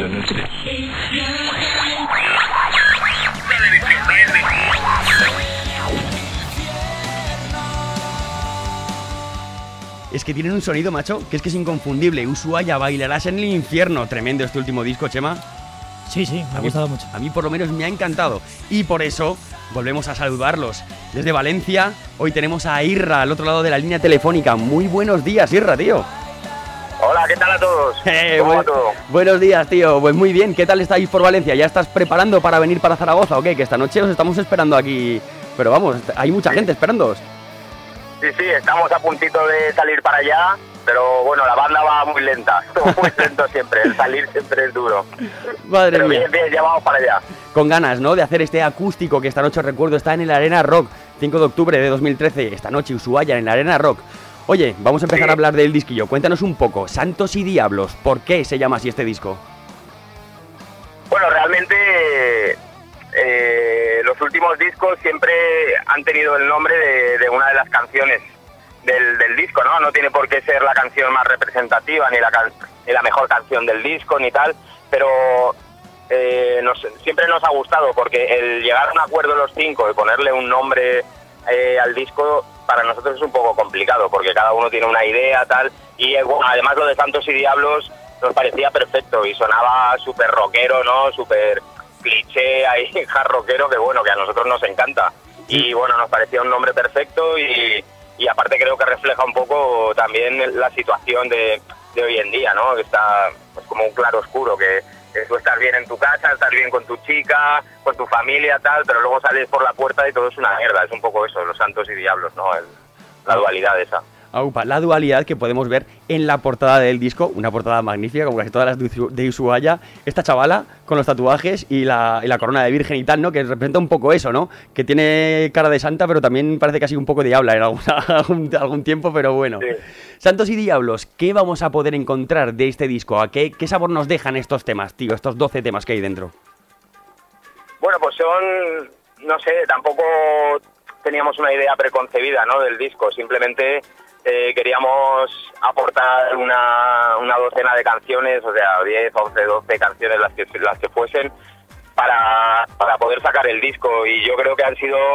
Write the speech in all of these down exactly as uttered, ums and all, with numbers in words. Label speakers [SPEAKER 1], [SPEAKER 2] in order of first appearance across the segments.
[SPEAKER 1] Es que tienen un sonido, macho, que es que es inconfundible. Ushuaia, bailarás en el infierno. Tremendo este último disco, Chema.
[SPEAKER 2] Sí, sí, me ha gustado mucho.
[SPEAKER 1] A mí por lo menos me ha encantado. Y por eso volvemos a saludarlos. Desde Valencia, hoy tenemos a Irra al otro lado de la línea telefónica. Muy buenos días, Irra, tío.
[SPEAKER 3] Hola, ¿qué tal a todos?
[SPEAKER 1] Eh,
[SPEAKER 3] ¿Cómo
[SPEAKER 1] bu-
[SPEAKER 3] va todo?
[SPEAKER 1] Buenos días, tío. Pues muy bien, ¿qué tal estáis por Valencia? ¿Ya estás preparando para venir para Zaragoza o qué? Que esta noche os estamos esperando aquí. Pero vamos, hay mucha
[SPEAKER 3] Sí.
[SPEAKER 1] gente esperándoos.
[SPEAKER 3] Sí, sí, estamos a puntito de salir para allá, pero bueno, la banda va muy lenta, muy lento siempre, el salir siempre es duro.
[SPEAKER 1] Madre
[SPEAKER 3] Pero
[SPEAKER 1] mía.
[SPEAKER 3] bien, bien, ya vamos para allá.
[SPEAKER 1] Con ganas, ¿no? De hacer este acústico que esta noche, os recuerdo, está en el Arena Rock, cinco de octubre de dos mil trece, esta noche Ushuaia en el Arena Rock. Oye, vamos a empezar
[SPEAKER 3] Sí.
[SPEAKER 1] a hablar del disquillo. Cuéntanos un poco, Santos y Diablos, ¿por qué se llama así este disco?
[SPEAKER 3] Bueno, realmente eh, los últimos discos siempre han tenido el nombre de, de una de las canciones del, del disco, ¿no? No tiene por qué ser la canción más representativa, ni la, can- ni la mejor canción del disco, ni tal, pero eh, nos, siempre nos ha gustado, porque el llegar a un acuerdo los cinco y ponerle un nombre eh, al disco, para nosotros es un poco complicado, porque cada uno tiene una idea, tal, y eh, bueno, además lo de Santos y Diablos nos parecía perfecto y sonaba súper rockero, ¿no? Súper cliché ahí, hard rockero, que bueno, que a nosotros nos encanta. Y bueno, nos parecía un nombre perfecto y, y aparte creo que refleja un poco también la situación de, de hoy en día, ¿no? Que está pues, como un claro oscuro, que, que tú estás bien en tu casa, estás bien con tu chica, con tu familia, tal, pero luego sales por la puerta y todo es una mierda. Es un poco eso, los santos y diablos, ¿no? El- la dualidad esa.
[SPEAKER 1] Aupa, la dualidad que podemos ver en la portada del disco, una portada magnífica, como casi todas las de Usu- de Ushuaia, esta chavala con los tatuajes y la, y la corona de virgen y tal, ¿no? Que representa un poco eso, ¿no? Que tiene cara de santa, pero también parece casi un poco diabla en alguna- algún, algún tiempo, pero bueno.
[SPEAKER 3] Sí.
[SPEAKER 1] Santos y Diablos, ¿qué vamos a poder encontrar de este disco? ¿A qué, qué sabor nos dejan estos temas, tío? Estos doce temas que hay dentro.
[SPEAKER 3] Bueno, pues son, no sé, tampoco teníamos una idea preconcebida, ¿no? Del disco, simplemente eh, queríamos aportar una, una docena de canciones, o sea, diez, once, doce canciones, las que, las que fuesen, para, para poder sacar el disco. Y yo creo que han sido,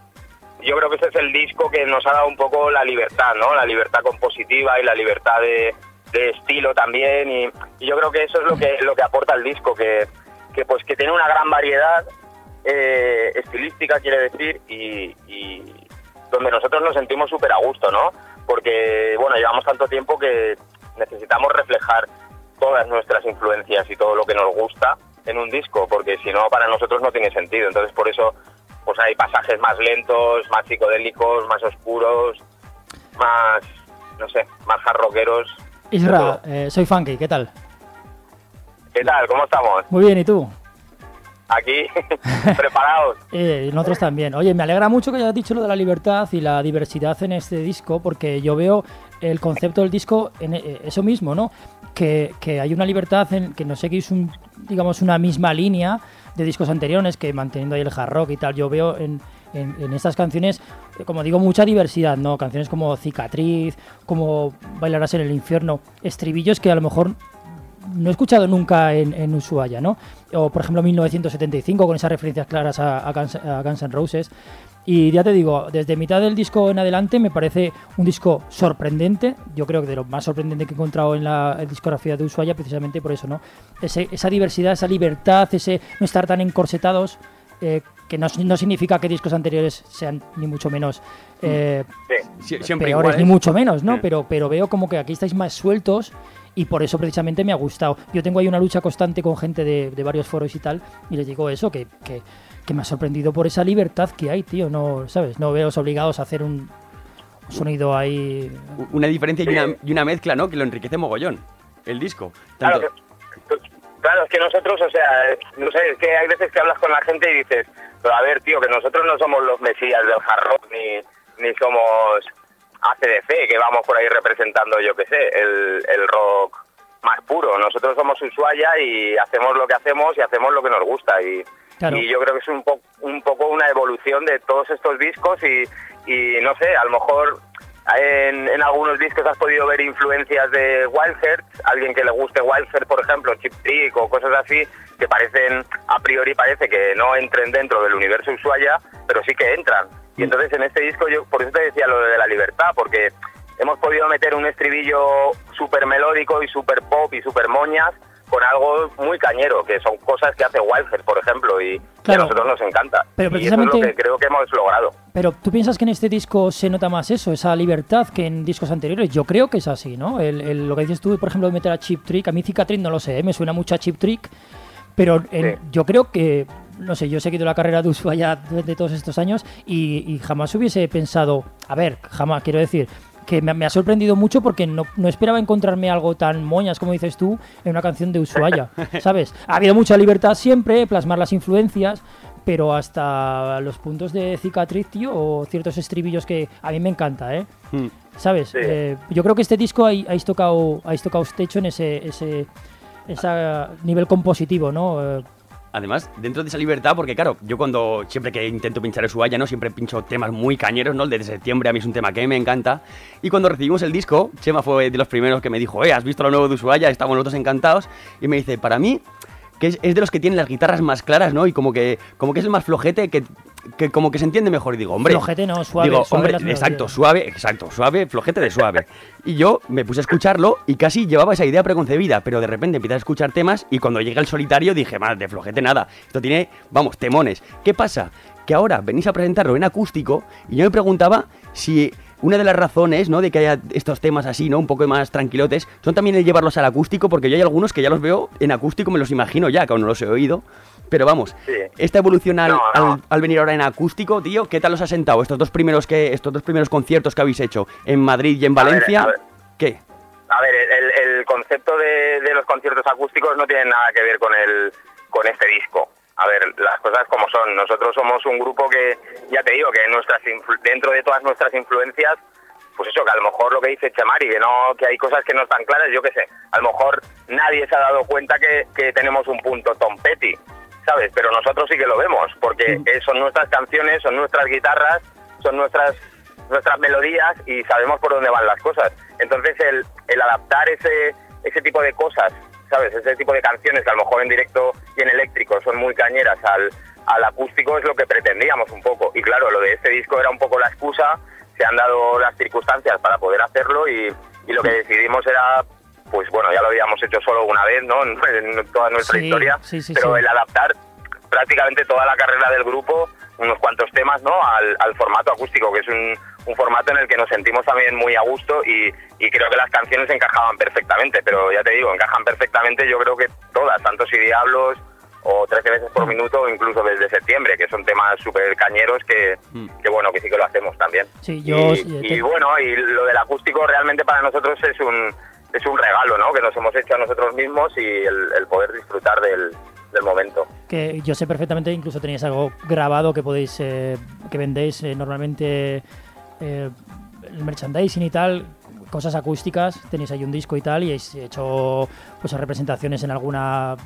[SPEAKER 3] yo creo que ese es el disco que nos ha dado un poco la libertad, ¿no? La libertad compositiva y la libertad de, de estilo también. Y, y yo creo que eso es lo que, lo que aporta el disco, que, que pues que tiene una gran variedad eh, estilística, quiere decir, y, y donde nosotros nos sentimos súper a gusto, ¿no? Porque, bueno, llevamos tanto tiempo que necesitamos reflejar todas nuestras influencias y todo lo que nos gusta en un disco, porque si no, para nosotros no tiene sentido. Entonces, por eso, pues hay pasajes más lentos, más psicodélicos, más oscuros, más, no sé, más hard rockeros.
[SPEAKER 2] Isra, eh, soy Funky, ¿qué tal?
[SPEAKER 3] ¿Qué tal? ¿Cómo estamos?
[SPEAKER 2] Muy bien, ¿y tú?
[SPEAKER 3] Aquí, preparados.
[SPEAKER 2] Eh, nosotros también. Oye, me alegra mucho que hayas dicho lo de la libertad y la diversidad en este disco, porque yo veo el concepto del disco en eh, eso mismo, ¿no? Que, que hay una libertad en que no seguís un, digamos, una misma línea de discos anteriores, que manteniendo ahí el hard rock y tal. Yo veo en, en, en estas canciones, eh, como digo, mucha diversidad, ¿no? Canciones como Cicatriz, como Bailarás en el infierno, estribillos que a lo mejor no he escuchado nunca en, en Ushuaia, ¿no? O, por ejemplo, mil novecientos setenta y cinco, con esas referencias claras a, a, Guns, a Guns N' Roses. Y ya te digo, desde mitad del disco en adelante me parece un disco sorprendente. Yo creo que de lo más sorprendente que he encontrado en la discografía de Ushuaia, precisamente por eso, ¿no? Ese, esa diversidad, esa libertad, ese no estar tan encorsetados, eh, que no, no significa que discos anteriores sean ni mucho menos eh,
[SPEAKER 3] Sí.
[SPEAKER 1] Sie- siempre
[SPEAKER 2] peores,
[SPEAKER 1] igual,
[SPEAKER 2] ni
[SPEAKER 1] ¿eh?
[SPEAKER 2] mucho menos, ¿no?
[SPEAKER 1] Sí.
[SPEAKER 2] Pero, pero veo como que aquí estáis más sueltos y por eso precisamente me ha gustado. Yo tengo ahí una lucha constante con gente de, de varios foros y tal, y les digo eso, que, que, que me ha sorprendido por esa libertad que hay, tío. No, ¿sabes? No veos obligados a hacer un sonido ahí.
[SPEAKER 1] Una diferencia y una, y una mezcla, ¿no? Que lo enriquece mogollón, el disco.
[SPEAKER 3] Claro,
[SPEAKER 1] Tanto-
[SPEAKER 3] que, claro, es que nosotros, o sea, no sé, es que hay veces que hablas con la gente y dices, pero a ver, tío, que nosotros no somos los mesías del hard rock, ni, ni somos A C D C, que vamos por ahí representando, yo qué sé, el, el rock más puro. Nosotros somos Ushuaia y hacemos lo que hacemos y hacemos lo que nos gusta. Y,
[SPEAKER 2] Claro.
[SPEAKER 3] y yo creo que es un, po un poco una evolución de todos estos discos y, y no sé, a lo mejor en, en algunos discos has podido ver influencias de Wildheart, alguien que le guste Wildheart, por ejemplo, Cheap Trick o cosas así, que parecen, a priori parece que no entren dentro del universo Ushuaia, pero sí que entran. Y entonces en este disco, yo por eso te decía lo de la libertad, porque hemos podido meter un estribillo súper melódico y súper pop y súper moñas, con algo muy cañero, que son cosas que hace Wildheart, por ejemplo, y claro, que a nosotros nos encanta.
[SPEAKER 2] Pero
[SPEAKER 3] precisamente, y eso es lo que creo que hemos logrado.
[SPEAKER 2] Pero ¿tú piensas que en este disco se nota más eso, esa libertad, que en discos anteriores? Yo creo que es así, ¿no? El, el, lo que dices tú, por ejemplo, de meter a Cheap Trick, a mí Cicatriz no lo sé, ¿eh? Me suena mucho a Cheap Trick, pero el, sí. yo creo que, no sé, yo he seguido la carrera de Ushuaia de, de todos estos años y, y jamás hubiese pensado, a ver, jamás, quiero decir... que me, me ha sorprendido mucho porque no, no esperaba encontrarme algo tan moñas, como dices tú, en una canción de Ushuaia, ¿sabes? Ha habido mucha libertad siempre, plasmar las influencias, pero hasta los puntos de Cicatriz, tío, o ciertos estribillos que a mí me encanta, ¿eh? Mm. ¿Sabes? Sí. Eh, yo creo que este disco habéis tocado, habéis tocado techo en ese, ese, ese nivel compositivo, ¿no? Eh,
[SPEAKER 1] Además, dentro de esa libertad, porque claro, yo cuando siempre que intento pinchar Ushuaia, ¿no? Siempre pincho temas muy cañeros, ¿no? El de septiembre a mí es un tema que me encanta. Y cuando recibimos el disco, Chema fue de los primeros que me dijo, eh, ¿has visto lo nuevo de Ushuaia? Estamos nosotros encantados. Y me dice, para mí, que es, es de los que tienen las guitarras más claras, ¿no? Y como que, como que es el más flojete, que, que como que se entiende mejor. Y digo, hombre...
[SPEAKER 2] Flojete no, suave.
[SPEAKER 1] Digo,
[SPEAKER 2] suave
[SPEAKER 1] hombre, exacto, suave, exacto, suave, flojete de suave. Y yo me puse a escucharlo y casi llevaba esa idea preconcebida, pero de repente empecé a escuchar temas y cuando llega el solitario dije, más de flojete nada. Esto tiene, vamos, temones. ¿Qué pasa? Que ahora venís a presentarlo en acústico y yo me preguntaba si... Una de las razones, ¿no?, de que haya estos temas así, ¿no?, un poco más tranquilotes, son también el llevarlos al acústico, porque yo hay algunos que ya los veo en acústico, me los imagino ya, que aún no los he oído. Pero vamos, sí. esta evolución al, no, no. Al, al venir ahora en acústico, tío, ¿qué tal os ha sentado estos dos primeros que estos dos primeros conciertos que habéis hecho en Madrid y en Valencia?
[SPEAKER 3] A ver, a ver.
[SPEAKER 1] ¿Qué?
[SPEAKER 3] A ver, el, el concepto de, de los conciertos acústicos no tiene nada que ver con el con este disco. A ver, las cosas como son. Nosotros somos un grupo que, ya te digo, que nuestras dentro de todas nuestras influencias, pues eso, que a lo mejor lo que dice Chemari, que no, que hay cosas que no están claras, yo qué sé. A lo mejor nadie se ha dado cuenta que, que tenemos un punto Tom Petty, ¿sabes? Pero nosotros sí que lo vemos, porque mm. son nuestras canciones, son nuestras guitarras, son nuestras nuestras melodías y sabemos por dónde van las cosas. Entonces el, el adaptar ese ese tipo de cosas, ¿sabes? Ese tipo de canciones que a lo mejor en directo y en eléctrico son muy cañeras al, al acústico es lo que pretendíamos un poco. Y claro, lo de este disco era un poco la excusa, se han dado las circunstancias para poder hacerlo y, y lo que decidimos era, pues bueno, ya lo habíamos hecho solo una vez, ¿no?, en toda nuestra
[SPEAKER 2] sí,
[SPEAKER 3] historia,
[SPEAKER 2] sí, sí,
[SPEAKER 3] pero
[SPEAKER 2] sí.
[SPEAKER 3] el adaptar prácticamente toda la carrera del grupo, unos cuantos temas, ¿no?, al, al formato acústico, que es un, un formato en el que nos sentimos también muy a gusto y, y creo que las canciones encajaban perfectamente, pero ya te digo, encajan perfectamente yo creo que todas, tanto Si Diablos o trece veces por minuto o incluso Desde Septiembre, que son temas súper cañeros que, mm. que bueno, que sí que lo hacemos también.
[SPEAKER 2] Sí, yo,
[SPEAKER 3] y,
[SPEAKER 2] sí,
[SPEAKER 3] y bueno, y lo del acústico realmente para nosotros es un es un regalo, ¿no?, que nos hemos hecho a nosotros mismos y el, el poder disfrutar del, del momento.
[SPEAKER 2] Que yo sé perfectamente, incluso tenéis algo grabado que podéis, eh, que vendéis eh, normalmente eh, el merchandising y tal, cosas acústicas, tenéis ahí un disco y tal, y habéis hecho pues representaciones en alguna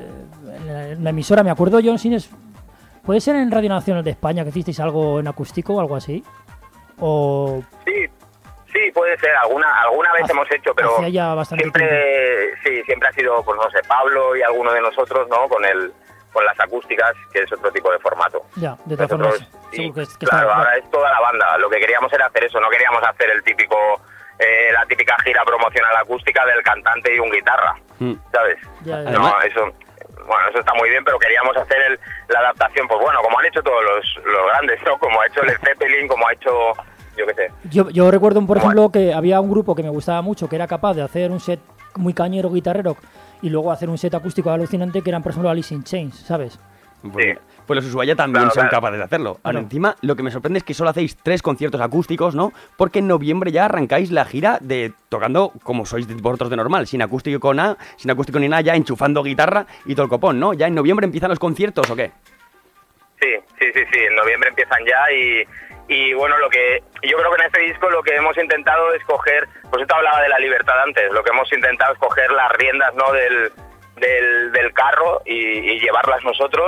[SPEAKER 2] eh, en la emisora, me acuerdo yo, Sines, ¿puede ser en Radio Nacional de España que hicisteis algo en acústico o algo así? O...
[SPEAKER 3] Sí, sí, puede ser, alguna alguna vez
[SPEAKER 2] Hace,
[SPEAKER 3] hemos hecho, pero
[SPEAKER 2] ya bastante
[SPEAKER 3] siempre
[SPEAKER 2] tiempo.
[SPEAKER 3] Sí, siempre ha sido, pues no sé, Pablo y alguno de nosotros, ¿no?, con el con las acústicas, que es otro tipo de formato.
[SPEAKER 2] Ya, de todas
[SPEAKER 3] nosotros,
[SPEAKER 2] formas,
[SPEAKER 3] sí,
[SPEAKER 2] que es, que
[SPEAKER 3] claro,
[SPEAKER 2] está,
[SPEAKER 3] ahora es toda la banda, lo que queríamos era hacer eso, no queríamos hacer el típico eh, la típica gira promocional acústica del cantante y un guitarra, mm. ¿sabes?
[SPEAKER 2] Ya, ya.
[SPEAKER 3] No, eso, bueno, eso está muy bien, pero queríamos hacer el, la adaptación, pues bueno, como han hecho todos los, los grandes, ¿no?, como ha hecho Led Zeppelin, como ha hecho, yo qué sé.
[SPEAKER 2] Yo, yo recuerdo, por ejemplo, que había un grupo que me gustaba mucho, que era capaz de hacer un set muy cañero, guitarrero, y luego hacer un set acústico alucinante, que eran, por ejemplo, Alice in Chains, ¿sabes?
[SPEAKER 1] Pues, sí. pues los Ushuaia también
[SPEAKER 3] claro,
[SPEAKER 1] son
[SPEAKER 3] claro.
[SPEAKER 1] capaces de hacerlo. Ahora,
[SPEAKER 2] Claro.
[SPEAKER 1] encima, lo que me sorprende es que solo hacéis tres conciertos acústicos, ¿no? Porque en noviembre ya arrancáis la gira de tocando como sois vosotros de normal, sin acústico nada, sin acústico ni nada, ya enchufando guitarra y todo el copón, ¿no? ¿Ya en noviembre empiezan los conciertos o qué?
[SPEAKER 3] Sí, sí, sí, sí, en noviembre empiezan ya y, y bueno, lo que yo creo que en este disco lo que hemos intentado es coger, pues esto hablaba de la libertad antes, lo que hemos intentado es coger las riendas, ¿no?, del, del, del carro y, y llevarlas nosotros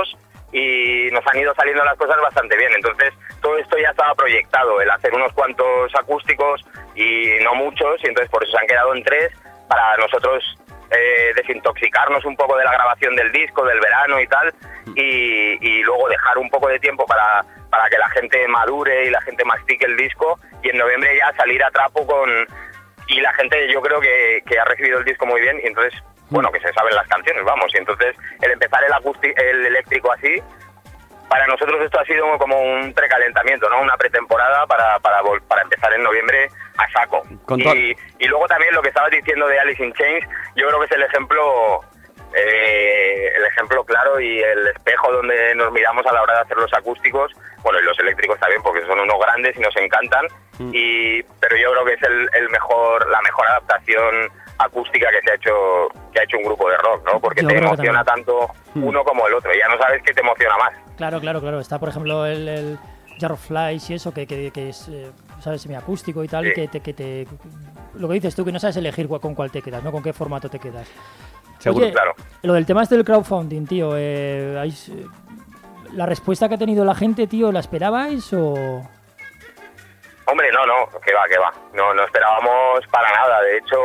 [SPEAKER 3] y nos han ido saliendo las cosas bastante bien. Entonces todo esto ya estaba proyectado, el hacer unos cuantos acústicos y no muchos, y entonces por eso se han quedado en tres, para nosotros eh, desintoxicarnos un poco de la grabación del disco, del verano y tal, y, y luego dejar un poco de tiempo para, para que la gente madure y la gente mastique el disco, y en noviembre ya salir a trapo con... Y la gente yo creo que, que ha recibido el disco muy bien, y entonces, bueno, que se saben las canciones, vamos, y entonces el empezar el, acústico, el eléctrico así, para nosotros esto ha sido como un precalentamiento, ¿no? Una pretemporada para, para, para empezar en noviembre a saco. Y, y luego también lo que estabas diciendo de Alice in Chains, yo creo que es el ejemplo eh, el ejemplo claro y el espejo donde nos miramos a la hora de hacer los acústicos, bueno, y los eléctricos también, porque son unos grandes y nos encantan, mm. y pero yo creo que es el, el mejor la mejor adaptación acústica que se ha hecho que ha hecho un grupo de rock, ¿no? Porque yo te emociona tanto uno como el otro, y ya no sabes qué te emociona más.
[SPEAKER 2] Claro, claro, claro. Está, por ejemplo, el, el Jar of Flies y eso, que, que, que es, eh, ¿sabes? Semiacústico y tal, sí. y que te, que te... Lo que dices tú, que no sabes elegir con cuál te quedas, ¿no? Con qué formato te quedas.
[SPEAKER 3] Seguro,
[SPEAKER 2] Oye,
[SPEAKER 3] claro.
[SPEAKER 2] Lo del tema este del crowdfunding, tío, eh, ¿hay, ¿la respuesta que ha tenido la gente, tío, la esperabais o...?
[SPEAKER 3] Hombre, no, no, que va, que va. No, no esperábamos para nada. De hecho...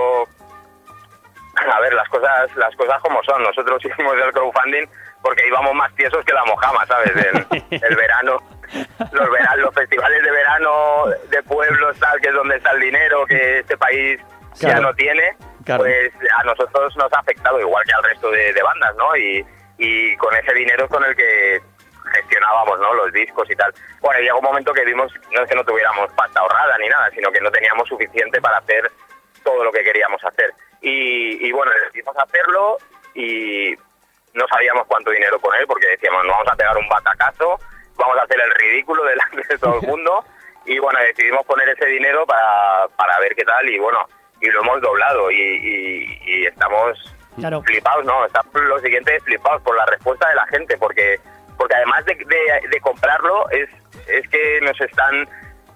[SPEAKER 3] A ver, las cosas las cosas como son. Nosotros hicimos el crowdfunding porque íbamos más tiesos que la mojama, ¿sabes? El, el verano, los veranos, los festivales de verano de pueblos, tal, que es donde está el dinero que este país claro. ya no tiene, claro. pues a nosotros nos ha afectado igual que al resto de, de bandas, ¿no? Y, y con ese dinero es con el que gestionábamos, ¿no? Los discos y tal. Bueno, y llegó un momento que vimos, no es que no tuviéramos pasta ahorrada ni nada, sino que no teníamos suficiente para hacer todo lo que queríamos hacer. Y, y bueno, decidimos hacerlo y no sabíamos cuánto dinero poner porque decíamos, no vamos a pegar un batacazo, vamos a hacer el ridículo delante de todo el mundo. Y bueno, decidimos poner ese dinero para, para ver qué tal, y bueno, y lo hemos doblado y, y, y estamos claro. flipados, ¿no? Estamos lo siguiente flipados por la respuesta de la gente, porque porque además de, de, de comprarlo, es, es que nos están,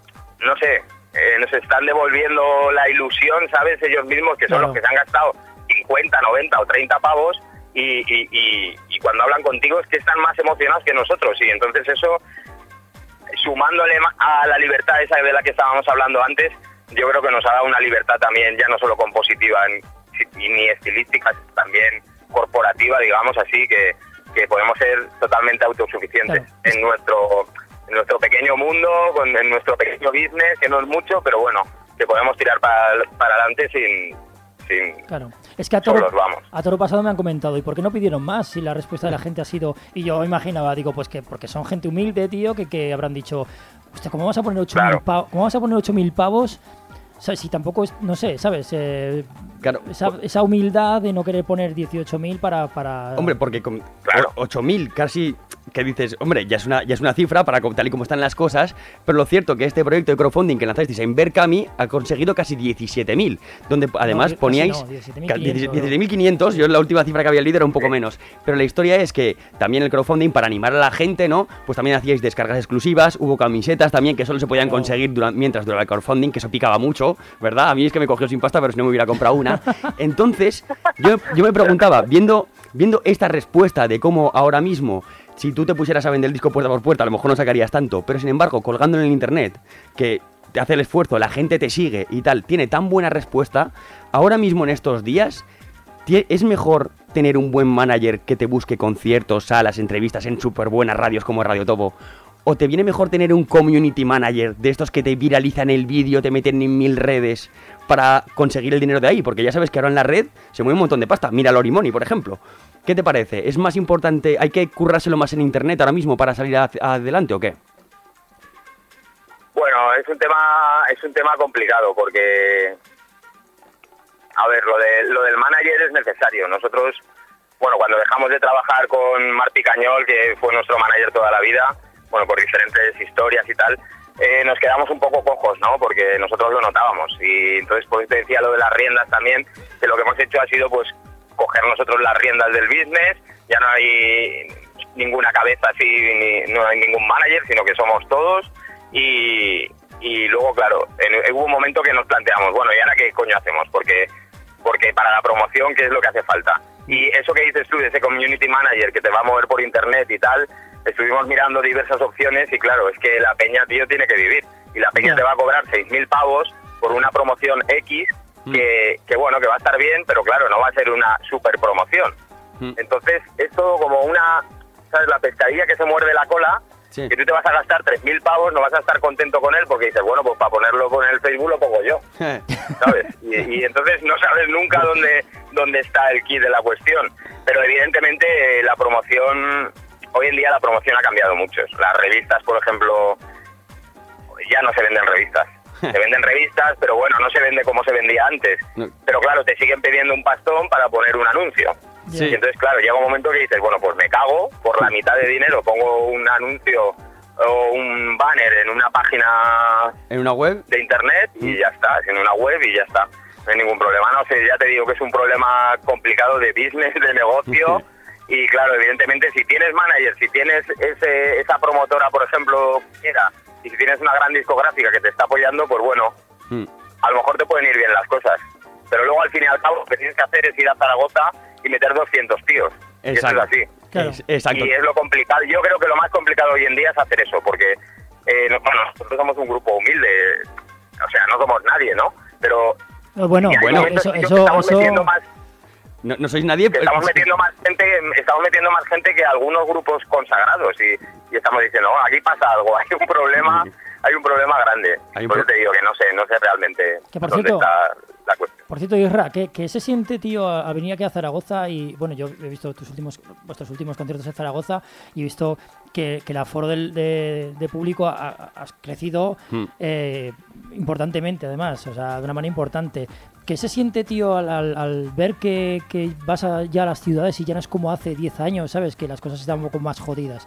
[SPEAKER 3] no sé... Eh, nos están devolviendo la ilusión, ¿sabes? Ellos mismos, que son claro. los que se han gastado cincuenta, noventa o treinta pavos y, y, y, y cuando hablan contigo es que están más emocionados que nosotros, y entonces eso, sumándole a la libertad esa de la que estábamos hablando antes, yo creo que nos ha dado una libertad también, ya no solo compositiva ni estilística, también corporativa, digamos así, que, que podemos ser totalmente autosuficientes claro. en nuestro... en nuestro pequeño mundo, con, en nuestro pequeño business, que no es mucho, pero bueno, que podemos tirar para, para adelante sin, sin
[SPEAKER 2] claro. Es que a toro,
[SPEAKER 3] solos, vamos.
[SPEAKER 2] A toro pasado me han comentado, ¿y por qué no pidieron más? Si la respuesta de la gente ha sido... Y yo imaginaba, digo, pues que porque son gente humilde, tío, que, que habrán dicho, hostia, ¿cómo vas a poner ocho mil claro. pavos? ¿Cómo vas a poner ocho mil pavos? ¿Sabes? Si tampoco es, no sé, ¿sabes? Eh, claro. esa, esa humildad de no querer poner dieciocho mil para, para...
[SPEAKER 1] Hombre, porque con claro. ocho mil casi... que dices, hombre, ya es una ya es una cifra para tal y como están las cosas, pero lo cierto que este proyecto de crowdfunding que lanzasteis en Berkami ha conseguido casi diecisiete mil, donde además no, poníais no, diecisiete mil quinientos, yo la última cifra que había leído era un poco menos, pero la historia es que también el crowdfunding, para animar a la gente, ¿no? Pues también hacíais descargas exclusivas, hubo camisetas también que solo se podían conseguir durante, mientras duraba el crowdfunding, que eso picaba mucho, ¿verdad? A mí es que me cogió sin pasta, pero si no me hubiera comprado una. Entonces, yo, yo me preguntaba, viendo, viendo esta respuesta de cómo ahora mismo, si tú te pusieras a vender el disco puerta por puerta, a lo mejor no sacarías tanto, pero sin embargo, colgándolo en el internet, que te hace el esfuerzo, la gente te sigue y tal, tiene tan buena respuesta, ahora mismo en estos días, es mejor tener un buen manager que te busque conciertos, salas, entrevistas en súper buenas radios como Radio Topo, o te viene mejor tener un community manager de estos que te viralizan el vídeo, te meten en mil redes para conseguir el dinero de ahí, porque ya sabes que ahora en la red se mueve un montón de pasta. Mira Lorimoni, por ejemplo. ¿Qué te parece? ¿Es más importante, hay que currárselo más en internet ahora mismo para salir a, adelante o qué?
[SPEAKER 3] Bueno, es un tema es un tema complicado porque, a ver, lo de lo del manager es necesario. Nosotros, bueno, cuando dejamos de trabajar con Martí Cañol, que fue nuestro manager toda la vida, bueno, por diferentes historias y tal, eh, nos quedamos un poco cojos, ¿no? Porque nosotros lo notábamos, y entonces por eso te decía lo de las riendas también, que lo que hemos hecho ha sido pues coger nosotros las riendas del business, ya no hay ninguna cabeza así, ni, no hay ningún manager, sino que somos todos, y, y luego, claro, en, hubo un momento que nos planteamos, bueno, ¿y ahora qué coño hacemos? Porque, porque para la promoción, ¿qué es lo que hace falta? Y eso que dices tú de ese community manager que te va a mover por internet y tal, estuvimos mirando diversas opciones y claro, es que la peña, tío, tiene que vivir. Y la peña
[SPEAKER 2] Ya.
[SPEAKER 3] te va a cobrar seis mil pavos por una promoción X que, que, bueno, que va a estar bien, pero claro, no va a ser una super promoción.
[SPEAKER 1] Mm.
[SPEAKER 3] Entonces, es todo como una, ¿sabes? La pescadilla que se muerde la cola,
[SPEAKER 1] Sí.
[SPEAKER 3] que tú te vas a gastar tres mil pavos, no vas a estar contento con él porque dices, bueno, pues para ponerlo con el Facebook lo pongo yo, ¿sabes? Y, y entonces no sabes nunca dónde, dónde está el kit de la cuestión. Pero evidentemente eh, la promoción, hoy en día la promoción ha cambiado mucho. Las revistas, por ejemplo, ya no se venden revistas. Se venden revistas, pero bueno, no se vende como se vendía antes.
[SPEAKER 1] No.
[SPEAKER 3] Pero claro, te siguen pidiendo un pastón para poner un anuncio.
[SPEAKER 1] Sí.
[SPEAKER 3] Y entonces, claro, llega un momento que dices, bueno, pues me cago, por la mitad de dinero pongo un anuncio o un banner en una página
[SPEAKER 1] ¿En una web?
[SPEAKER 3] de internet y ya está, en una web y ya está. No hay ningún problema. No sé, ya te digo que es un problema complicado de business, de negocio. Y claro, evidentemente, si tienes manager, si tienes ese, esa promotora, por ejemplo, mira, y si tienes una gran discográfica que te está apoyando, pues bueno,
[SPEAKER 1] Mm.
[SPEAKER 3] a lo mejor te pueden ir bien las cosas. Pero luego, al fin y al cabo, lo que tienes que hacer es ir a Zaragoza y meter doscientos tíos. Y eso es
[SPEAKER 1] Exacto.
[SPEAKER 3] así.
[SPEAKER 2] Claro.
[SPEAKER 1] Es- exacto.
[SPEAKER 3] Y es lo complicado. Yo creo que lo más complicado hoy en día es hacer eso, porque eh, no- bueno, nosotros somos un grupo humilde, o sea, no somos nadie, ¿no? Pero
[SPEAKER 2] Eh, Bueno,
[SPEAKER 3] y hay
[SPEAKER 1] bueno,
[SPEAKER 3] momentos
[SPEAKER 2] eso,
[SPEAKER 3] en que
[SPEAKER 2] eso,
[SPEAKER 3] estamos
[SPEAKER 2] eso,
[SPEAKER 3] metiendo más,
[SPEAKER 1] No, no sois nadie.
[SPEAKER 3] que estamos metiendo más gente, estamos metiendo más gente que algunos grupos consagrados y, y estamos diciendo, oh, aquí pasa algo, hay un problema, hay un problema grande.
[SPEAKER 1] Hay un
[SPEAKER 3] Por eso
[SPEAKER 1] pro-
[SPEAKER 3] te digo que no sé, no sé realmente
[SPEAKER 2] Que por
[SPEAKER 3] dónde
[SPEAKER 2] cierto-
[SPEAKER 3] está la cuestión.
[SPEAKER 2] Por cierto, Isra, ¿qué, qué se siente, tío, a, a venir aquí a Zaragoza? Y bueno, yo he visto tus últimos, vuestros últimos conciertos en Zaragoza y he visto que, que el aforo del, de, de público ha, ha- ha crecido
[SPEAKER 1] Hmm.
[SPEAKER 2] eh, importantemente, además, o sea, de una manera importante. ¿Qué se siente, tío, al, al- al ver que, que vas a, ya a las ciudades y ya no es como hace diez años, ¿sabes? Que las cosas están un poco más jodidas.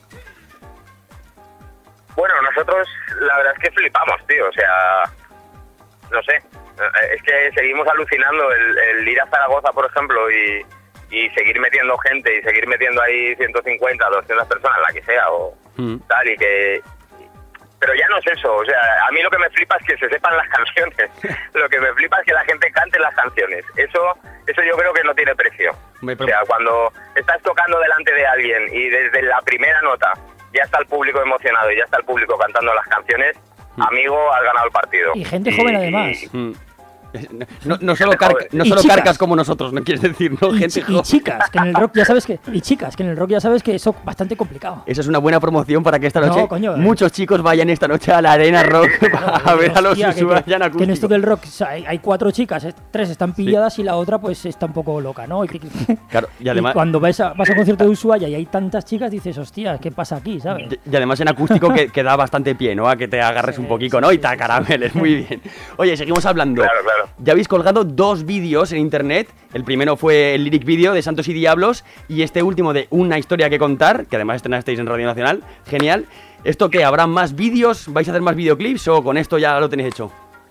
[SPEAKER 3] Bueno, nosotros la verdad es que flipamos, tío, o sea, no sé, es que seguimos alucinando el, el ir a Zaragoza, por ejemplo, y, y seguir metiendo gente y seguir metiendo ahí ciento cincuenta, doscientas personas, la que sea, o
[SPEAKER 1] Mm.
[SPEAKER 3] tal, y que... Pero ya no es eso, o sea, a mí lo que me flipa es que se sepan las canciones, lo que me flipa es que la gente cante las canciones, eso eso yo creo que no tiene precio.
[SPEAKER 1] Hombre,
[SPEAKER 3] O
[SPEAKER 1] pero-
[SPEAKER 3] sea, cuando estás tocando delante de alguien y desde la primera nota ya está el público emocionado y ya está el público cantando las canciones, amigo, has ganado el partido.
[SPEAKER 2] Y gente joven, además.
[SPEAKER 1] Mm. No, no solo,
[SPEAKER 3] Gente
[SPEAKER 1] carca-
[SPEAKER 3] joven.
[SPEAKER 1] no
[SPEAKER 2] Y
[SPEAKER 1] solo
[SPEAKER 2] chicas.
[SPEAKER 1] carcas como nosotros, no quieres decir, ¿no?
[SPEAKER 2] Y,
[SPEAKER 1] Gente
[SPEAKER 2] chi- y
[SPEAKER 1] joven.
[SPEAKER 2] chicas, que en el rock ya sabes que... Y chicas, que en el rock ya sabes que eso es bastante complicado.
[SPEAKER 1] Esa es una buena promoción para que esta
[SPEAKER 2] No,
[SPEAKER 1] noche
[SPEAKER 2] coño, eh.
[SPEAKER 1] muchos chicos vayan esta noche a la Arena Rock a ver a los
[SPEAKER 2] Hostia, que-
[SPEAKER 1] Ushuaia
[SPEAKER 2] que, que en
[SPEAKER 1] acústicos.
[SPEAKER 2] esto del rock o sea, hay, hay cuatro chicas, eh, tres están pilladas y la otra pues está un poco loca, ¿no? Y, que- que-
[SPEAKER 1] Claro, y además-
[SPEAKER 2] cuando vas a, vas a un concierto de Ushuaia y hay tantas chicas dices, hostia, ¿qué pasa aquí? ¿Sabes?
[SPEAKER 1] Y y además en acústico que, que da bastante pie, ¿no? A que te agarres
[SPEAKER 2] Sí,
[SPEAKER 1] un poquito,
[SPEAKER 2] sí,
[SPEAKER 1] ¿no?
[SPEAKER 2] sí,
[SPEAKER 1] Y te
[SPEAKER 2] sí,
[SPEAKER 1] acarameles, muy bien. Oye, seguimos hablando.
[SPEAKER 3] Claro, claro.
[SPEAKER 1] Ya habéis colgado dos vídeos en internet. El primero fue el lyric video de Santos y Diablos y este último de Una historia que contar, que además estrenasteis en Radio Nacional. Genial. ¿Esto qué? ¿Habrá más vídeos? ¿Vais a hacer más videoclips o con esto ya lo tenéis hecho?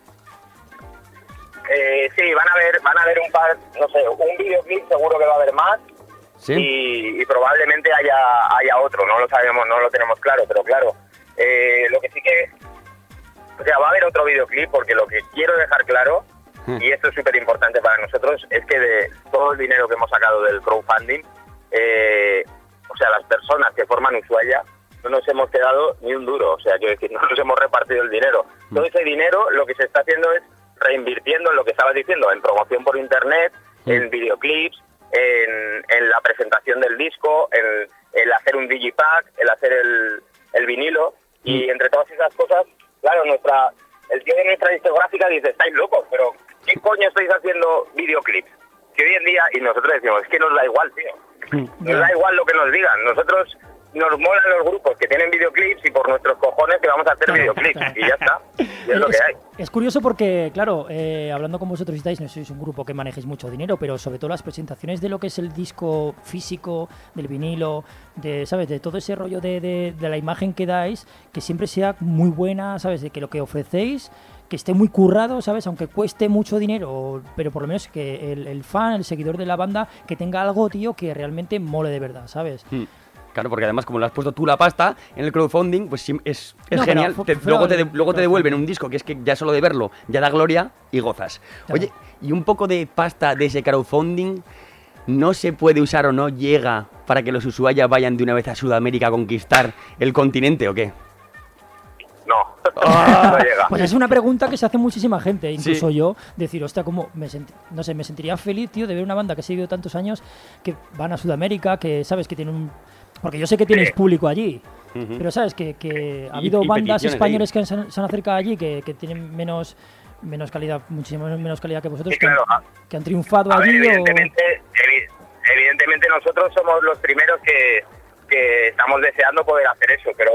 [SPEAKER 3] Eh, sí, van a ver, van a ver un par, no sé, un videoclip seguro que va a haber más.
[SPEAKER 1] ¿Sí?
[SPEAKER 3] y, y probablemente haya haya otro, no lo sabemos, no lo tenemos claro, pero claro, eh, lo que sí que, o sea, va a haber otro videoclip porque lo que quiero dejar claro,
[SPEAKER 1] Hmm.
[SPEAKER 3] y esto es súper importante para nosotros, es que de todo el dinero que hemos sacado del crowdfunding, eh, o sea, las personas que forman Ushuaia, no nos hemos quedado ni un duro, o sea, quiero decir, no nos hemos repartido el dinero.
[SPEAKER 1] Hmm.
[SPEAKER 3] Todo ese dinero lo que se está haciendo es reinvirtiendo en lo que estabas diciendo, en promoción por internet,
[SPEAKER 1] Hmm.
[SPEAKER 3] en videoclips, en, en la presentación del disco, en el hacer un digipack, el hacer el, el vinilo, y entre todas esas cosas, claro, nuestra el tío de nuestra discográfica dice, estáis locos, pero ¿qué coño estáis haciendo videoclips? Que hoy en día, y nosotros decimos, es que nos da igual, tío, nos da igual lo que nos digan, nosotros nos molan los grupos que tienen videoclips y por nuestros cojones que vamos a hacer
[SPEAKER 2] Claro,
[SPEAKER 3] videoclips,
[SPEAKER 2] claro.
[SPEAKER 3] y ya está, y es lo que hay.
[SPEAKER 2] Es curioso porque, claro, eh, hablando con vosotros estáis, no sois un grupo que manejéis mucho dinero, pero sobre todo las presentaciones de lo que es el disco físico, del vinilo, de, ¿sabes? De todo ese rollo de, de, de la imagen que dais, que siempre sea muy buena, ¿sabes? De que lo que ofrecéis, que esté muy currado, ¿sabes? Aunque cueste mucho dinero, pero por lo menos que el, el fan, el seguidor de la banda, que tenga algo, tío, que realmente mole de verdad, ¿sabes?
[SPEAKER 1] Mm. Claro, porque además como le has puesto tú la pasta en el crowdfunding, pues sí, es, es
[SPEAKER 2] No, pero
[SPEAKER 1] genial.
[SPEAKER 2] fu-
[SPEAKER 1] Te-
[SPEAKER 2] fuera
[SPEAKER 1] luego te,
[SPEAKER 2] del
[SPEAKER 1] de- luego te devuelven un disco que es que ya solo de verlo ya da gloria y gozas.
[SPEAKER 2] Claro.
[SPEAKER 1] Oye, y un poco de pasta de ese crowdfunding, ¿no se puede usar o no llega para que los Ushuaia vayan de una vez a Sudamérica a conquistar el continente o qué?
[SPEAKER 3] No,
[SPEAKER 1] Ah.
[SPEAKER 3] no llega.
[SPEAKER 2] Pues es una pregunta que se hace muchísima gente, incluso
[SPEAKER 1] Sí.
[SPEAKER 2] yo, decir, hostia, como me sent- no sé, me sentiría feliz, tío, de ver una banda que he seguido tantos años, que van a Sudamérica, que sabes que tienen un... Porque yo sé que tienes
[SPEAKER 3] Sí.
[SPEAKER 2] público allí,
[SPEAKER 1] Ujú.
[SPEAKER 2] pero sabes que, que ha
[SPEAKER 1] Y-
[SPEAKER 2] habido
[SPEAKER 1] y
[SPEAKER 2] bandas
[SPEAKER 1] peticiones
[SPEAKER 2] españoles que se han, se han acercado allí, que, que tienen menos menos calidad, muchísimo menos calidad que vosotros,
[SPEAKER 3] Sí,
[SPEAKER 2] que, han-
[SPEAKER 3] claro.
[SPEAKER 2] que han triunfado
[SPEAKER 3] A ver,
[SPEAKER 2] allí o...
[SPEAKER 3] evidentemente, evi- evidentemente nosotros somos los primeros que, que estamos deseando poder hacer eso, pero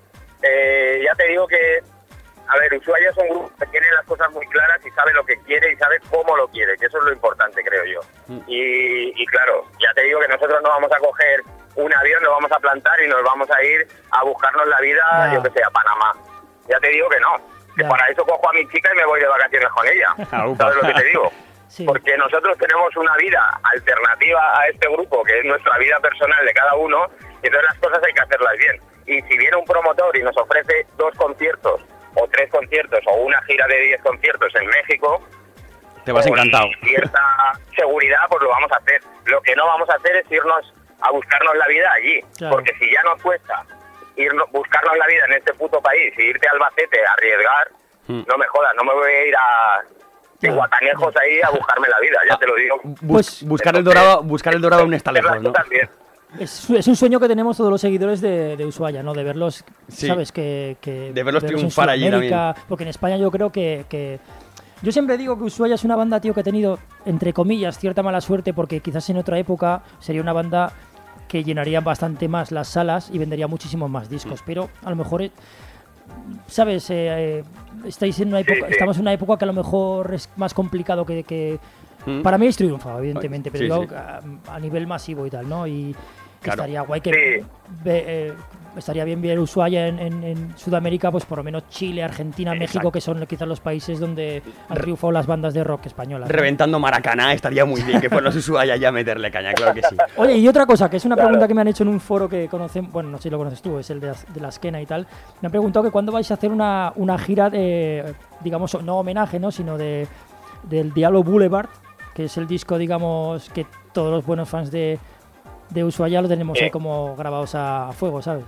[SPEAKER 3] eh, ya te digo que, a ver, Ushuaia es un grupo que tiene las cosas muy claras y sabe lo que quiere y sabe cómo lo quiere, que eso es lo importante, creo yo.
[SPEAKER 1] Mm.
[SPEAKER 3] Y, y claro, ya te digo que nosotros no vamos a coger un avión, nos vamos a plantar y nos vamos a ir a buscarnos la vida,
[SPEAKER 2] Ya.
[SPEAKER 3] yo que sé, a Panamá. Ya te digo que no, que
[SPEAKER 2] Ya.
[SPEAKER 3] para eso cojo a mi chica y me voy de vacaciones con ella.
[SPEAKER 1] Aupa.
[SPEAKER 3] ¿Sabes lo que te digo?
[SPEAKER 2] Sí.
[SPEAKER 3] Porque nosotros tenemos una vida alternativa a este grupo, que es nuestra vida personal de cada uno, y entonces las cosas hay que hacerlas bien. Y si viene un promotor y nos ofrece dos conciertos, o tres conciertos, o una gira de diez conciertos en México,
[SPEAKER 1] Te vas
[SPEAKER 3] con
[SPEAKER 1] encantado.
[SPEAKER 3] cierta seguridad, pues lo vamos a hacer. Lo que no vamos a hacer es irnos a buscarnos la vida allí,
[SPEAKER 2] Claro.
[SPEAKER 3] porque si ya nos cuesta irnos, buscarnos la vida en este puto país y irte a Albacete a arriesgar,
[SPEAKER 1] Mm.
[SPEAKER 3] no me jodas, no me voy a ir a de
[SPEAKER 2] Ya,
[SPEAKER 3] guatanejos ahí a buscarme la vida, ya te lo digo.
[SPEAKER 1] Bus-
[SPEAKER 2] Pues-
[SPEAKER 1] buscar el
[SPEAKER 3] Entonces,
[SPEAKER 1] dorado, buscar el dorado aún está
[SPEAKER 3] hacer las
[SPEAKER 1] lejos, ¿no?
[SPEAKER 3] cosas bien.
[SPEAKER 2] Es, es un sueño que tenemos todos los seguidores de, de Ushuaia, ¿no? De verlos,
[SPEAKER 1] Sí.
[SPEAKER 2] ¿sabes? Que, que
[SPEAKER 1] De verlos
[SPEAKER 2] en
[SPEAKER 1] triunfar allí
[SPEAKER 2] Sudamérica, porque en España yo creo que, que... Yo siempre digo que Ushuaia es una banda, tío, que ha tenido, entre comillas, cierta mala suerte, porque quizás en otra época sería una banda que llenaría bastante más las salas y vendería muchísimos más discos, pero a lo mejor... eh, ¿Sabes? Eh, eh, estáis en una época,
[SPEAKER 3] Sí, sí.
[SPEAKER 2] estamos en una época que a lo mejor es más complicado que... que
[SPEAKER 1] Mm.
[SPEAKER 2] Para mí es triunfado, evidentemente, pero
[SPEAKER 1] Sí,
[SPEAKER 2] digo,
[SPEAKER 1] sí.
[SPEAKER 2] a, a nivel masivo y tal, ¿no? Y
[SPEAKER 1] Claro.
[SPEAKER 2] estaría guay que
[SPEAKER 3] Sí.
[SPEAKER 2] ve- eh, estaría bien ver Ushuaia en, en, en Sudamérica, pues por lo menos Chile, Argentina, México,
[SPEAKER 1] Exacto.
[SPEAKER 2] que son quizás los países donde han triunfado las bandas de rock españolas, ¿no?
[SPEAKER 1] Reventando Maracaná estaría muy bien que fueran los Ushuaia ya a meterle caña, claro que sí.
[SPEAKER 2] Oye, y otra cosa, que es una
[SPEAKER 3] Claro.
[SPEAKER 2] pregunta que me han hecho en un foro que conocen, bueno, no sé si lo conoces tú, es el de, las- de la Esquena y tal. Me han preguntado que cuándo vais a hacer una, una gira de, digamos, no homenaje, ¿no? Sino de del Diablo Boulevard, que es el disco, digamos, que todos los buenos fans de, de Ushuaia lo tenemos
[SPEAKER 3] Sí.
[SPEAKER 2] ahí como grabados a, a fuego, ¿sabes?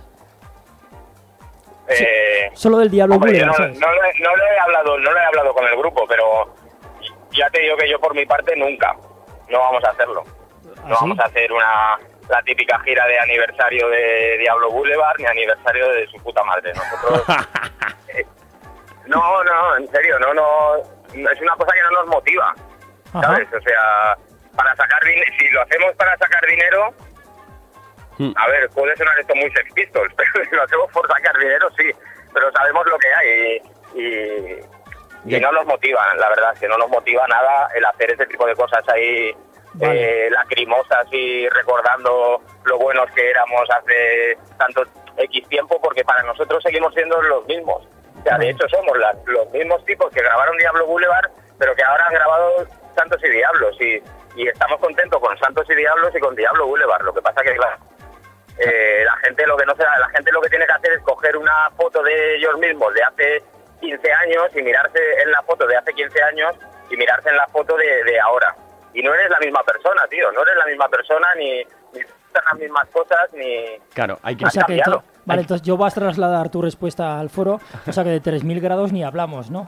[SPEAKER 3] Eh,
[SPEAKER 2] Solo del Diablo
[SPEAKER 3] hombre, yo
[SPEAKER 2] Boulevard,
[SPEAKER 3] no,
[SPEAKER 2] ¿sabes?
[SPEAKER 3] no, lo he- no lo he hablado, no lo he hablado con el grupo, pero ya te digo que yo por mi parte nunca no vamos a hacerlo.
[SPEAKER 2] ¿Ah,
[SPEAKER 3] No
[SPEAKER 2] sí?
[SPEAKER 3] vamos a hacer una la típica gira de aniversario de Diablo Boulevard ni aniversario de su puta madre. Nosotros eh, no, no, en serio, no, no, es una cosa que no nos motiva,
[SPEAKER 2] Ajá.
[SPEAKER 3] ¿sabes? O sea, para sacar dinero, si lo hacemos para sacar dinero,
[SPEAKER 1] Mm.
[SPEAKER 3] a ver, puede sonar esto muy Sex Pistols, pero si lo hacemos por sacar dinero, sí, pero sabemos lo que hay y, y, y no nos motiva, la verdad, es que no nos motiva nada el hacer ese tipo de cosas ahí
[SPEAKER 2] Vale.
[SPEAKER 3] eh, lacrimosas y recordando lo buenos que éramos hace tanto X tiempo, porque para nosotros seguimos siendo los mismos. O sea, de
[SPEAKER 2] Vale.
[SPEAKER 3] hecho somos las- los mismos tipos que grabaron Diablo Boulevard, pero que ahora han grabado Santos y Diablos, y, y estamos contentos con Santos y Diablos y con Diablo Boulevard. Lo que pasa que, claro, eh, la gente lo que no se da, la gente lo que tiene que hacer es coger una foto de ellos mismos de hace quince años y mirarse en la foto de hace quince años y mirarse en la foto de, de ahora. Y no eres la misma persona, tío, no eres la misma persona, ni, ni las mismas cosas, ni...
[SPEAKER 1] Claro, hay que...
[SPEAKER 2] O sea que
[SPEAKER 3] cambiado.
[SPEAKER 2] to- vale, entonces yo vas a trasladar tu respuesta al foro, o sea que de tres mil grados ni hablamos, ¿no?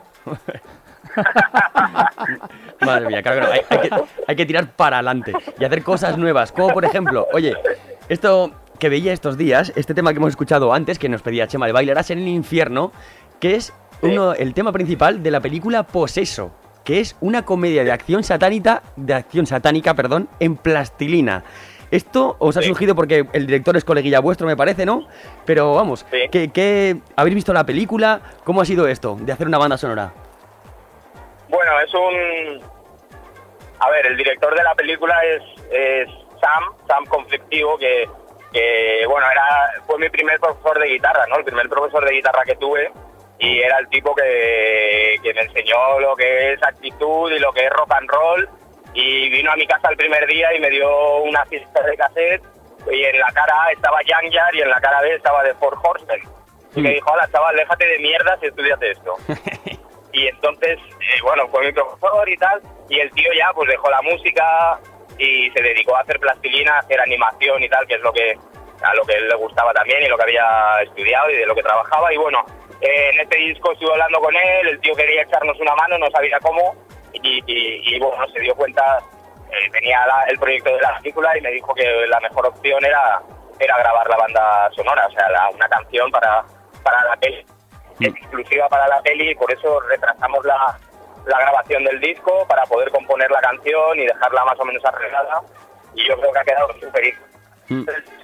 [SPEAKER 1] Madre mía, claro, claro, hay, hay que, hay que tirar para adelante y hacer cosas nuevas, como por ejemplo, oye, esto que veía estos días, este tema que hemos escuchado antes, que nos pedía Chema de Bailarás en el Infierno, que es uno, el tema principal de la película Poseso, que es una comedia de acción satánica, de acción satánica, perdón, en plastilina. Esto os ha
[SPEAKER 3] Sí.
[SPEAKER 1] surgido porque el director es coleguilla vuestro, me parece, ¿no? Pero vamos,
[SPEAKER 3] Sí.
[SPEAKER 1] ¿qué, qué, habéis visto la película? ¿Cómo ha sido esto de hacer una banda sonora?
[SPEAKER 3] Bueno, es un... A ver, el director de la película es, es Sam, Sam Conflictivo, que, que, bueno, era fue mi primer profesor de guitarra, ¿no? El primer profesor de guitarra que tuve, y era el tipo que, que me enseñó lo que es actitud y lo que es rock and roll, y vino a mi casa el primer día y me dio una fiesta de cassette, y en la cara A estaba Young Yard y en la cara B estaba The Four Horsemen. Y me dijo, hola chaval, déjate de mierdas y estudiate esto. Y entonces, eh, bueno, fue mi profesor y tal, y el tío ya pues dejó la música, y se dedicó a hacer plastilina, a hacer animación y tal, que es lo que a lo que él le gustaba también y lo que había estudiado y de lo que trabajaba. Y bueno, eh, en este disco estuve hablando con él, el tío quería echarnos una mano, no sabía cómo, y, y, y bueno, se dio cuenta, eh, tenía la, el proyecto de la película y me dijo que la mejor opción era, era grabar la banda sonora, o sea, la, una canción para, para la peli, exclusiva para la peli, y por eso retrasamos la, la grabación del disco para poder componer la canción y dejarla más o menos arreglada, y yo creo que ha quedado súper mm.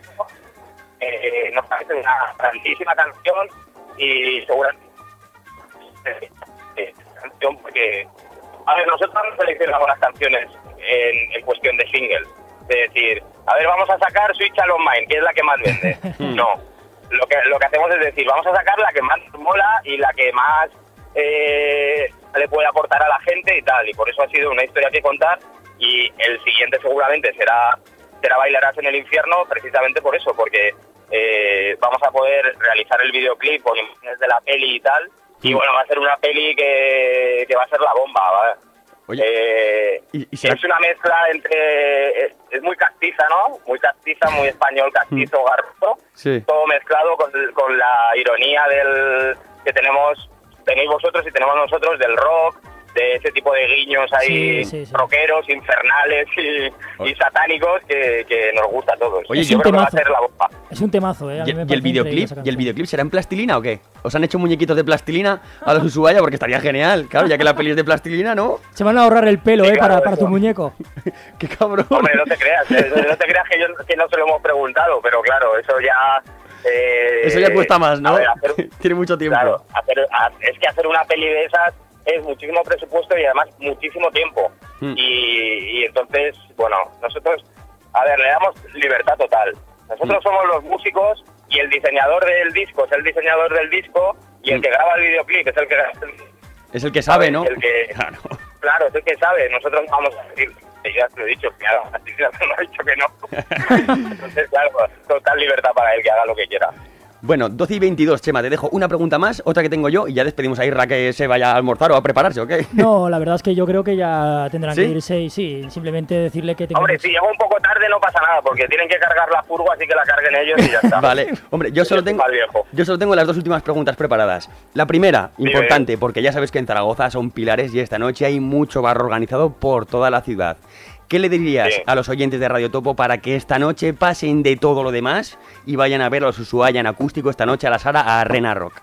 [SPEAKER 3] eh, nos parece una grandísima canción y seguramente eh, eh, canción porque a ver, nosotros no seleccionamos las canciones en, en cuestión de singles, de decir, a ver, vamos a sacar Sweet Child of Mine, que es la que más vende. No, lo que lo que hacemos es decir, vamos a sacar la que más mola y la que más eh, le puede aportar a la gente y tal, y por eso ha sido una historia que contar, y el siguiente seguramente será será Bailarás en el Infierno, precisamente por eso, porque eh, vamos a poder realizar el videoclip con imágenes de la peli y tal, y bueno, va a ser una peli que, que va a ser la bomba, ¿vale?
[SPEAKER 1] Oye,
[SPEAKER 3] eh, ¿y, y será... es una mezcla entre, es, es muy castiza, ¿no? Muy castiza, muy español, castizo, garroso, sí. Todo mezclado con, con la ironía del que tenemos, tenéis vosotros y tenemos nosotros del rock, de ese tipo de guiños ahí, sí, sí, sí. rockeros, infernales y, y satánicos que, que nos gusta a todos.
[SPEAKER 2] Oye, yo creo que va a ser la bomba. Es un temazo, ¿eh?
[SPEAKER 1] ¿Y, ¿Y el videoclip? ¿Y el videoclip será en plastilina o qué? ¿Os han hecho muñequitos de plastilina a los Ushuaia? Porque estaría genial, claro, ya que la peli es de plastilina, ¿no?
[SPEAKER 2] Se van a ahorrar el pelo, sí, ¿eh?
[SPEAKER 3] Claro,
[SPEAKER 2] para, para tu muñeco.
[SPEAKER 1] ¡Qué cabrón!
[SPEAKER 3] Hombre, no te creas, eh, no te creas que, yo, que no se lo hemos preguntado, pero claro, eso ya... Eh,
[SPEAKER 1] eso ya cuesta más, ¿no?
[SPEAKER 3] Ver, hacer,
[SPEAKER 1] Tiene mucho tiempo.
[SPEAKER 3] Claro, hacer, es que hacer una peli de esas es muchísimo presupuesto y además muchísimo tiempo. Mm. Y, y entonces, bueno, nosotros, a ver, le damos libertad total. Nosotros mm. somos los músicos y el diseñador del disco es el diseñador del disco y el mm. que graba el videoclip es el que
[SPEAKER 1] es el que sabe, ¿no?
[SPEAKER 3] El que, claro. claro, es el que sabe. Nosotros vamos a decir, ya te lo he dicho, que haga, así que no ha dicho que no. Entonces, claro, total libertad para él, que haga lo que quiera.
[SPEAKER 1] Bueno, doce y veintidós, Chema, te dejo una pregunta más, otra que tengo yo, y ya despedimos a Irra que se vaya a almorzar o a prepararse, ¿ok?
[SPEAKER 2] No, la verdad es que yo creo que ya tendrán ¿Sí? que irse y sí, simplemente decirle que...
[SPEAKER 3] Hombre, si llego un poco tarde no pasa nada, porque tienen que cargar la furgo, así que la carguen ellos y ya está.
[SPEAKER 1] Vale, hombre, yo solo, tengo, yo solo tengo las dos últimas preguntas preparadas. La primera, importante, porque ya sabes que en Zaragoza son pilares y esta noche hay mucho barro organizado por toda la ciudad. ¿Qué le dirías sí. a los oyentes de Radio Topo para que esta noche pasen de todo lo demás y vayan a ver a los Ushuaia en acústico esta noche a la sala Arena Rock?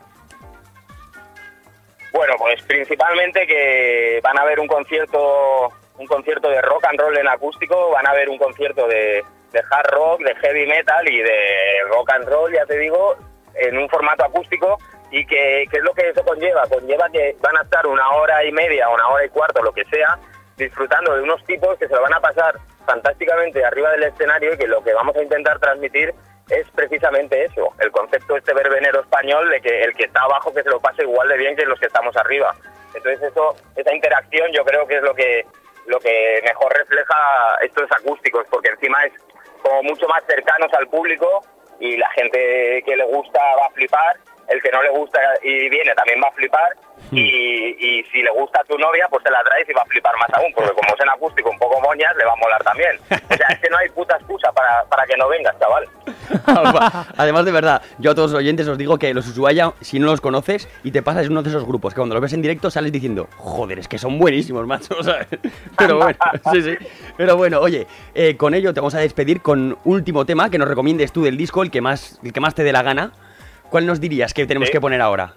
[SPEAKER 3] Bueno, pues principalmente que van a ver un concierto un concierto de rock and roll en acústico, van a ver un concierto de, de hard rock, de heavy metal y de rock and roll, ya te digo, en un formato acústico. ¿Y que, que es lo que eso conlleva? Conlleva que van a estar una hora y media, una hora y cuarto, lo que sea, disfrutando de unos tipos que se lo van a pasar fantásticamente arriba del escenario y que lo que vamos a intentar transmitir es precisamente eso, el concepto este verbenero español de que el que está abajo que se lo pase igual de bien que los que estamos arriba. Entonces eso, esa interacción yo creo que es lo que lo que mejor refleja estos acústicos, porque encima es como mucho más cercanos al público y la gente que le gusta va a flipar, el que no le gusta y viene también va a flipar. Y, y si le gusta a tu novia, pues te la traes y va a flipar más aún, porque como es en acústico un poco moñas, le va a molar también. O sea, es que no hay puta excusa para, para que no vengas, chaval.
[SPEAKER 1] Además, de verdad, yo a todos los oyentes os digo que los Ushuaia, si no los conoces y te pasas, es uno de esos grupos que cuando los ves en directo sales diciendo, joder, es que son buenísimos, macho, ¿sabes? Pero bueno, sí, sí. Pero bueno, oye, eh, con ello te vamos a despedir con último tema que nos recomiendes tú del disco, el que más, el que más te dé la gana. ¿Cuál nos dirías que tenemos ¿Sí? que poner ahora?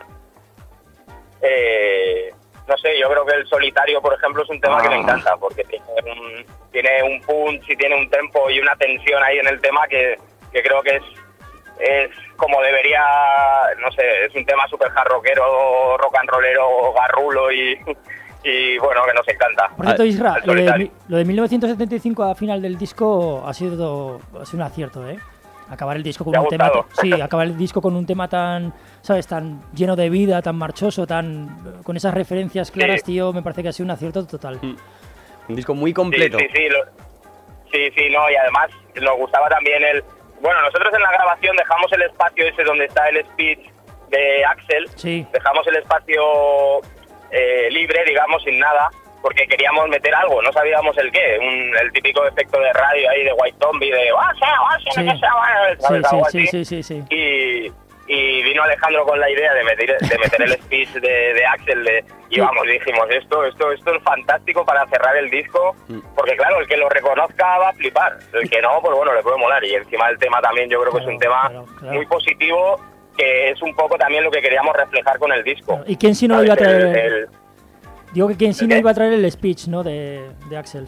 [SPEAKER 3] Eh, no sé, yo creo que el Solitario, por ejemplo, es un tema ah. que me encanta, porque tiene un, tiene un punch y tiene un tempo y una tensión ahí en el tema que, que creo que es, es como debería, no sé, es un tema súper hard rockero, rock and rollero, garrulo y, y bueno, que nos encanta.
[SPEAKER 2] Por cierto, Isra, lo de, lo de mil novecientos setenta y cinco a final del disco ha sido, ha sido un acierto, ¿eh? Acabar el disco con un tema, sí, acabar el disco con un tema tan, ¿sabes? Tan lleno de vida, tan marchoso, tan con esas referencias claras, sí. tío, me parece que ha sido un acierto total.
[SPEAKER 1] Mm. Un disco muy completo.
[SPEAKER 3] Sí, sí, sí, lo, sí, sí, no, y además nos gustaba también el, bueno, nosotros en la grabación dejamos el espacio ese donde está el speech de Axel,
[SPEAKER 2] sí.
[SPEAKER 3] dejamos el espacio eh, libre, digamos, sin nada, porque queríamos meter algo, no sabíamos el qué, un, el típico efecto de radio ahí de White Zombie, de
[SPEAKER 2] sí.
[SPEAKER 3] ¿sabes? Algo
[SPEAKER 2] Sí,
[SPEAKER 3] así.
[SPEAKER 2] sí, sí, sí, sí.
[SPEAKER 3] Y, y vino Alejandro con la idea de meter, de meter el speech de, de Axel de, y vamos, dijimos, esto, esto, esto es fantástico para cerrar el disco, porque claro, el que lo reconozca va a flipar, el que no, pues bueno, le puede molar, y encima el tema también yo creo que
[SPEAKER 2] Claro,
[SPEAKER 3] es un tema
[SPEAKER 2] claro, claro.
[SPEAKER 3] muy positivo, que es un poco también lo que queríamos reflejar con el disco.
[SPEAKER 2] ¿Y quién si no lo iba a
[SPEAKER 3] ¿Sabes?
[SPEAKER 2] traer?
[SPEAKER 3] El- el-
[SPEAKER 2] Digo que quién si no
[SPEAKER 3] ¿Qué?
[SPEAKER 2] iba a traer el speech, ¿no? De, de Axel.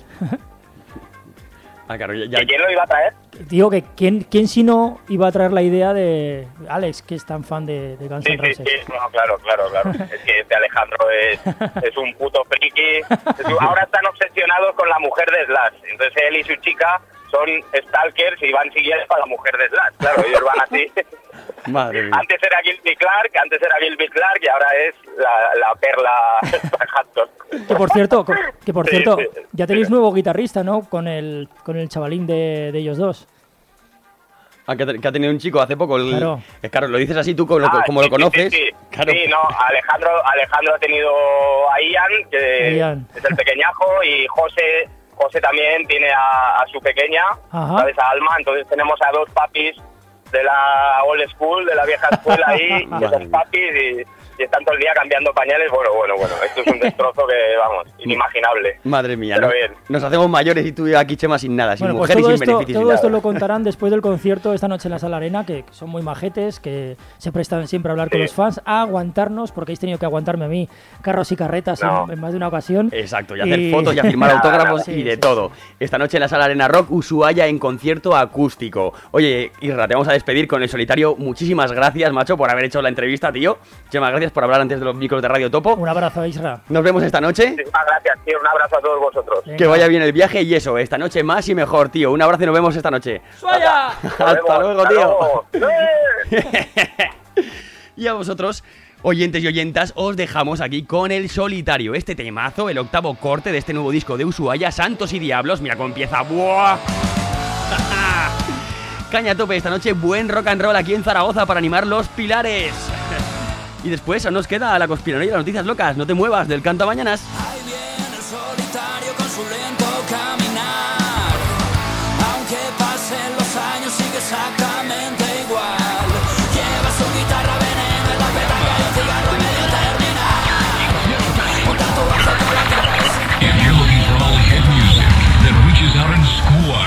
[SPEAKER 1] Ah, claro, ya, ya-
[SPEAKER 3] ¿que ¿Quién lo iba a traer?
[SPEAKER 2] Digo que quién, quién si no iba a traer la idea de Alex, que es tan fan de, de Guns
[SPEAKER 3] Sí,
[SPEAKER 2] N'
[SPEAKER 3] sí,
[SPEAKER 2] Roses.
[SPEAKER 3] sí, no, claro, claro, claro. Es que este Alejandro es, es un puto friki. Es un- ahora están obsesionados con la mujer de Slash. Entonces él y su chica son stalkers y van siguiendo a la mujer de Slash. Claro, ellos van así.
[SPEAKER 1] Madre mía.
[SPEAKER 3] Antes era Gilby Clark, antes era Gilby Clark y ahora es la, la perla Hudson.
[SPEAKER 2] Que por cierto, co- que por
[SPEAKER 3] Sí,
[SPEAKER 2] cierto,
[SPEAKER 3] sí.
[SPEAKER 2] ya tenéis nuevo guitarrista, ¿no? Con el con el chavalín de, de ellos dos.
[SPEAKER 1] Ah, que, ha te- que ha tenido un chico hace poco. El,
[SPEAKER 2] Claro.
[SPEAKER 1] Es claro, lo dices así tú como, lo-
[SPEAKER 3] Ah,
[SPEAKER 1] como
[SPEAKER 3] sí,
[SPEAKER 1] lo conoces.
[SPEAKER 3] Sí, sí,
[SPEAKER 1] Claro.
[SPEAKER 3] Sí, no, Alejandro, Alejandro ha tenido a Ian, que
[SPEAKER 2] Ian.
[SPEAKER 3] es el pequeñajo, y José, José también tiene a, a su pequeña,
[SPEAKER 2] Ajá.
[SPEAKER 3] ¿sabes? A Alma, entonces tenemos a dos papis de la old school, de la vieja escuela ahí,
[SPEAKER 1] Madre
[SPEAKER 3] esos
[SPEAKER 1] mía.
[SPEAKER 3] papis, y, y están todo el día cambiando pañales. Bueno, bueno, bueno, esto es un destrozo que, vamos, inimaginable.
[SPEAKER 1] Madre mía,
[SPEAKER 3] Pero
[SPEAKER 1] ¿no?
[SPEAKER 3] bien.
[SPEAKER 1] Nos hacemos mayores y tú aquí, Chema, sin nada, sin
[SPEAKER 2] Bueno, pues
[SPEAKER 1] mujer
[SPEAKER 2] todo
[SPEAKER 1] y sin
[SPEAKER 2] esto,
[SPEAKER 1] beneficios.
[SPEAKER 2] todo
[SPEAKER 1] sin
[SPEAKER 2] esto
[SPEAKER 1] nada.
[SPEAKER 2] lo contarán después del concierto esta noche en la Sala Arena, que son muy majetes, que se prestan siempre a hablar con
[SPEAKER 3] Sí.
[SPEAKER 2] los fans, a aguantarnos, porque habéis tenido que aguantarme a mí carros y carretas en-
[SPEAKER 3] No.
[SPEAKER 2] en, más de una ocasión.
[SPEAKER 1] Exacto, y hacer
[SPEAKER 2] Y-
[SPEAKER 1] fotos y a firmar
[SPEAKER 3] Nada,
[SPEAKER 1] autógrafos
[SPEAKER 2] nada.
[SPEAKER 1] y
[SPEAKER 2] Sí,
[SPEAKER 1] de
[SPEAKER 2] sí,
[SPEAKER 1] todo. Esta noche en la Sala Arena Rock, Ushuaia en concierto acústico. Oye, Isra, te vamos a despedir con el solitario. Muchísimas gracias, macho, por haber hecho la entrevista, tío. Chema, gracias por hablar antes de los micros de Radio Topo.
[SPEAKER 2] Un abrazo, Isra.
[SPEAKER 1] Nos vemos esta noche.
[SPEAKER 3] Muchísimas gracias, tío, un abrazo a todos vosotros.
[SPEAKER 2] Venga.
[SPEAKER 1] Que vaya bien el viaje y eso, esta noche más y mejor, tío. Un abrazo y nos vemos esta noche.
[SPEAKER 2] ¡Suaya!
[SPEAKER 1] Hasta
[SPEAKER 3] Nos
[SPEAKER 1] luego,
[SPEAKER 3] vemos,
[SPEAKER 1] tío.
[SPEAKER 3] hasta luego. ¡Eh!
[SPEAKER 1] Y a vosotros, oyentes y oyentas, os dejamos aquí con el solitario. Este temazo, el octavo corte de este nuevo disco de Ushuaia, Santos y Diablos. Mira cómo empieza. ¡Buah! Caña a tope esta noche, buen rock and roll aquí en Zaragoza para animar los pilares. Y después aún nos queda la conspiranoia y las noticias locas. No te muevas del canto a mañanas.
[SPEAKER 4] Ahí viene el solitario con su lento caminar. Aunque pasen los años sigue exactamente igual. Lleva su guitarra veneno en la petanca y un cigarro a medio terminar. Un tatuaje por la cabeza.
[SPEAKER 5] If you're looking for all the hit music that reaches out in squad,